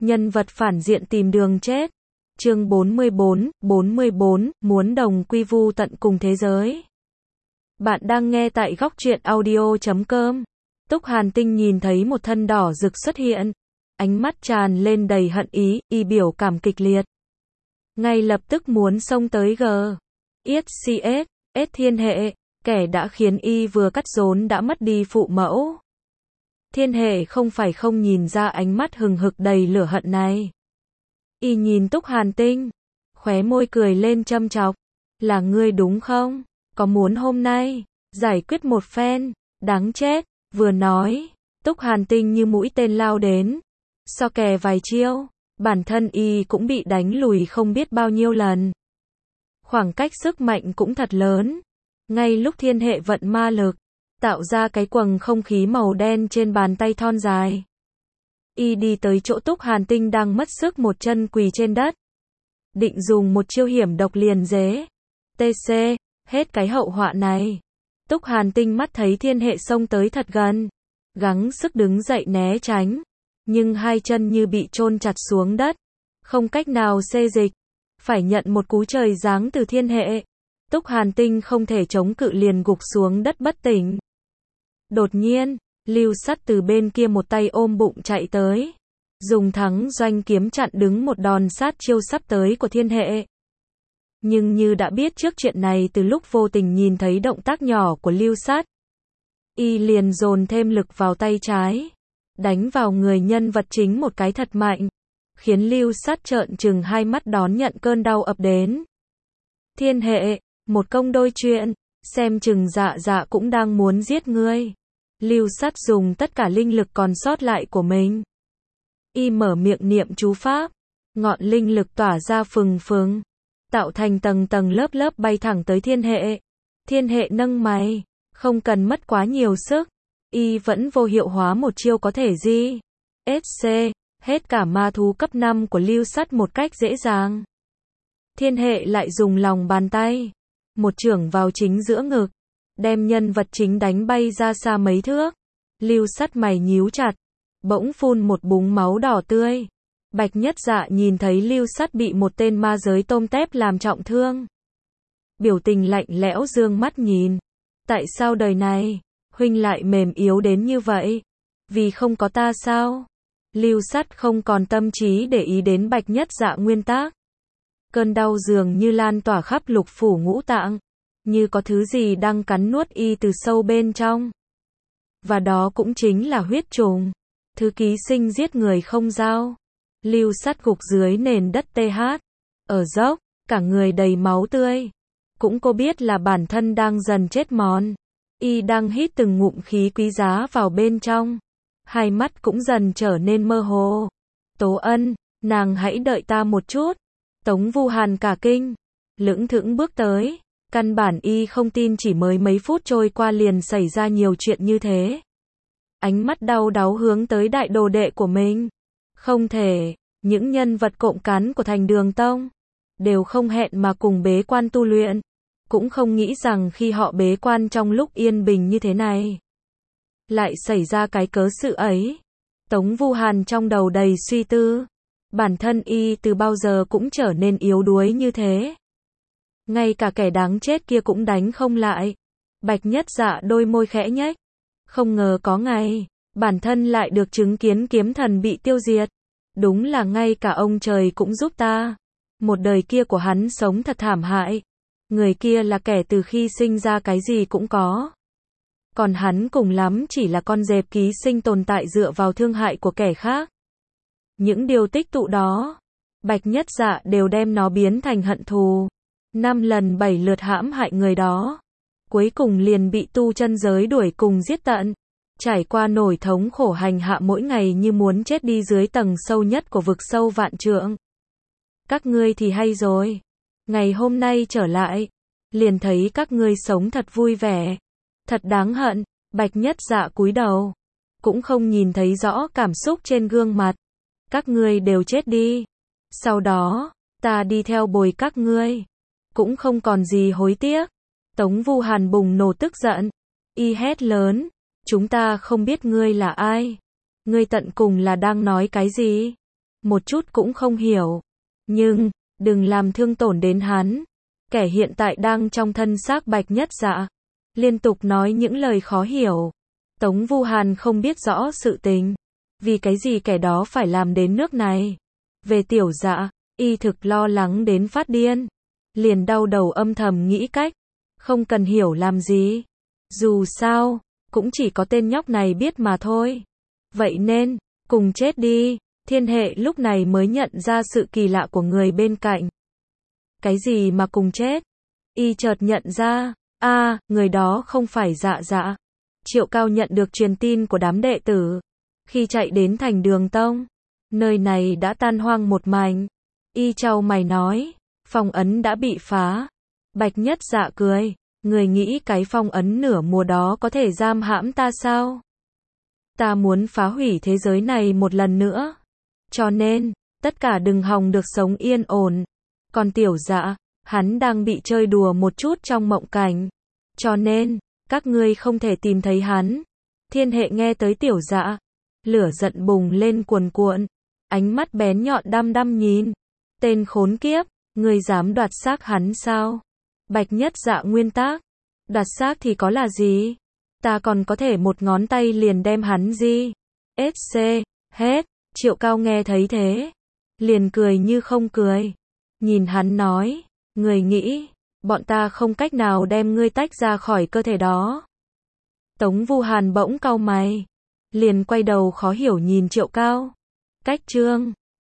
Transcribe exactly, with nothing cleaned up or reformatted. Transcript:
Nhân vật phản diện tìm đường chết. Chương bốn mươi bốn, bốn mươi bốn, muốn đồng quy vu tận cùng thế giới. Bạn đang nghe tại góc truyện audio chấm com. Túc Hàn Tinh nhìn thấy một thân đỏ rực xuất hiện. Ánh mắt tràn lên đầy hận ý, y biểu cảm kịch liệt. Ngay lập tức muốn xông tới G. ét xê ét, S Thiên Hệ, kẻ đã khiến y vừa cắt rốn đã mất đi phụ mẫu. Thiên Hệ không phải không nhìn ra ánh mắt hừng hực đầy lửa hận này. Y nhìn Túc Hàn Tinh, khóe môi cười lên châm chọc. Là ngươi đúng không? Có muốn hôm nay giải quyết một phen? Đáng chết. Vừa nói, Túc Hàn Tinh như mũi tên lao đến. So kè vài chiêu, bản thân y cũng bị đánh lùi không biết bao nhiêu lần. Khoảng cách sức mạnh cũng thật lớn. Ngay lúc Thiên Hệ vận ma lực, tạo ra cái quầng không khí màu đen trên bàn tay thon dài. Y đi tới chỗ Túc Hàn Tinh đang mất sức một chân quỳ trên đất. Định dùng một chiêu hiểm độc liền dế. tê xê, hết cái hậu họa này. Túc Hàn Tinh mắt thấy Thiên Hệ xông tới thật gần. Gắng sức đứng dậy né tránh. Nhưng hai chân như bị chôn chặt xuống đất. Không cách nào xê dịch. Phải nhận một cú trời giáng từ Thiên Hệ. Túc Hàn Tinh không thể chống cự liền gục xuống đất bất tỉnh. Đột nhiên, Lưu Sắt từ bên kia một tay ôm bụng chạy tới. Dùng thắng doanh kiếm chặn đứng một đòn sát chiêu sắp tới của Thiên Hệ. Nhưng như đã biết trước chuyện này từ lúc vô tình nhìn thấy động tác nhỏ của Lưu Sắt. Y liền dồn thêm lực vào tay trái. Đánh vào người nhân vật chính một cái thật mạnh. Khiến Lưu Sắt trợn trừng hai mắt đón nhận cơn đau ập đến. Thiên Hệ, một công đôi chuyện, xem chừng dạ dạ cũng đang muốn giết ngươi. Lưu Sắt dùng tất cả linh lực còn sót lại của mình. Y mở miệng niệm chú pháp. Ngọn linh lực tỏa ra phừng phừng. Tạo thành tầng tầng lớp lớp bay thẳng tới Thiên Hệ. Thiên Hệ nâng mày. Không cần mất quá nhiều sức. Y vẫn vô hiệu hóa một chiêu có thể di. ét xê, hết cả ma thú cấp năm của Lưu Sắt một cách dễ dàng. Thiên Hệ lại dùng lòng bàn tay. Một chưởng vào chính giữa ngực. Đem nhân vật chính đánh bay ra xa mấy thước. Lưu Sắt mày nhíu chặt. Bỗng phun một búng máu đỏ tươi. Bạch Nhất Dạ nhìn thấy Lưu Sắt bị một tên ma giới tôm tép làm trọng thương. Biểu tình lạnh lẽo dương mắt nhìn. Tại sao đời này, huynh lại mềm yếu đến như vậy? Vì không có ta sao? Lưu Sắt không còn tâm trí để ý đến Bạch Nhất Dạ nguyên tác. Cơn đau dường như lan tỏa khắp lục phủ ngũ tạng. Như có thứ gì đang cắn nuốt y từ sâu bên trong. Và đó cũng chính là huyết trùng. Thứ ký sinh giết người không dao. Lưu Sắt gục dưới nền đất tê hát. Ở dốc, cả người đầy máu tươi. Cũng cô biết là bản thân đang dần chết mòn. Y đang hít từng ngụm khí quý giá vào bên trong. Hai mắt cũng dần trở nên mơ hồ. Tố Ân, nàng hãy đợi ta một chút. Tống Vu Hàn cả kinh. Lững thững bước tới. Căn bản y không tin chỉ mới mấy phút trôi qua liền xảy ra nhiều chuyện như thế. Ánh mắt đau đáu hướng tới đại đồ đệ của mình. Không thể, những nhân vật cộm cán của Thành Đường Tông đều không hẹn mà cùng bế quan tu luyện. Cũng không nghĩ rằng khi họ bế quan trong lúc yên bình như thế này, lại xảy ra cái cớ sự ấy. Tống Vu Hàn trong đầu đầy suy tư. Bản thân y từ bao giờ cũng trở nên yếu đuối như thế. Ngay cả kẻ đáng chết kia cũng đánh không lại. Bạch Nhất Dạ đôi môi khẽ nhếch. Không ngờ có ngày, bản thân lại được chứng kiến kiếm thần bị tiêu diệt. Đúng là ngay cả ông trời cũng giúp ta. Một đời kia của hắn sống thật thảm hại. Người kia là kẻ từ khi sinh ra cái gì cũng có. Còn hắn cùng lắm chỉ là con dẹp ký sinh tồn tại dựa vào thương hại của kẻ khác. Những điều tích tụ đó, Bạch Nhất Dạ đều đem nó biến thành hận thù. Năm lần bảy lượt hãm hại người đó. Cuối cùng liền bị tu chân giới đuổi cùng giết tận. Trải qua nổi thống khổ hành hạ mỗi ngày như muốn chết đi dưới tầng sâu nhất của vực sâu vạn trượng. Các ngươi thì hay rồi. Ngày hôm nay trở lại, liền thấy các ngươi sống thật vui vẻ. Thật đáng hận. Bạch Nhất Dạ cúi đầu. Cũng không nhìn thấy rõ cảm xúc trên gương mặt. Các ngươi đều chết đi. Sau đó, ta đi theo bồi các ngươi. Cũng không còn gì hối tiếc. Tống Vu Hàn bùng nổ tức giận. Y hét lớn. Chúng ta không biết ngươi là ai. Ngươi tận cùng là đang nói cái gì? một chút cũng không hiểu. Nhưng, đừng làm thương tổn đến hắn. Kẻ hiện tại đang trong thân xác Bạch Nhất Dạ. Liên tục nói những lời khó hiểu. Tống Vu Hàn không biết rõ sự tình. Vì cái gì kẻ đó phải làm đến nước này. Về Tiểu Dạ, y thực lo lắng đến phát điên. Liền đau đầu âm thầm nghĩ cách. Không cần hiểu làm gì. Dù sao, cũng chỉ có tên nhóc này biết mà thôi. Vậy nên, cùng chết đi. Thiên Hệ lúc này mới nhận ra sự kỳ lạ của người bên cạnh. Cái gì mà cùng chết? Y chợt nhận ra, a, à, người đó không phải Dạ Dạ. Triệu Cao nhận được truyền tin của đám đệ tử. Khi chạy đến thành Đường Tông, nơi này đã tan hoang một mảnh. Y chau mày nói, phong ấn đã bị phá. Bạch Nhất Dạ cười, người nghĩ cái phong ấn nửa mùa đó có thể giam hãm ta sao? Ta muốn phá hủy thế giới này một lần nữa. Cho nên, tất cả đừng hòng được sống yên ổn. Còn Tiểu Dạ, hắn đang bị chơi đùa một chút trong mộng cảnh. Cho nên, các ngươi không thể tìm thấy hắn. Thiên Hệ nghe tới Tiểu Dạ, lửa giận bùng lên cuồn cuộn. Ánh mắt bén nhọn đăm đăm nhìn. Tên khốn kiếp, ngươi dám đoạt xác hắn sao? Bạch Nhất Dạ nguyên tác. Đoạt xác thì có là gì? Ta còn có thể một ngón tay liền đem hắn gì? ét xê, hết. Triệu Cao nghe thấy thế. Liền cười như không cười. Nhìn hắn nói, người nghĩ, bọn ta không cách nào đem ngươi tách ra khỏi cơ thể đó. Tống Vu Hàn bỗng cau mày. Liền quay đầu khó hiểu nhìn Triệu Cao. Cách chương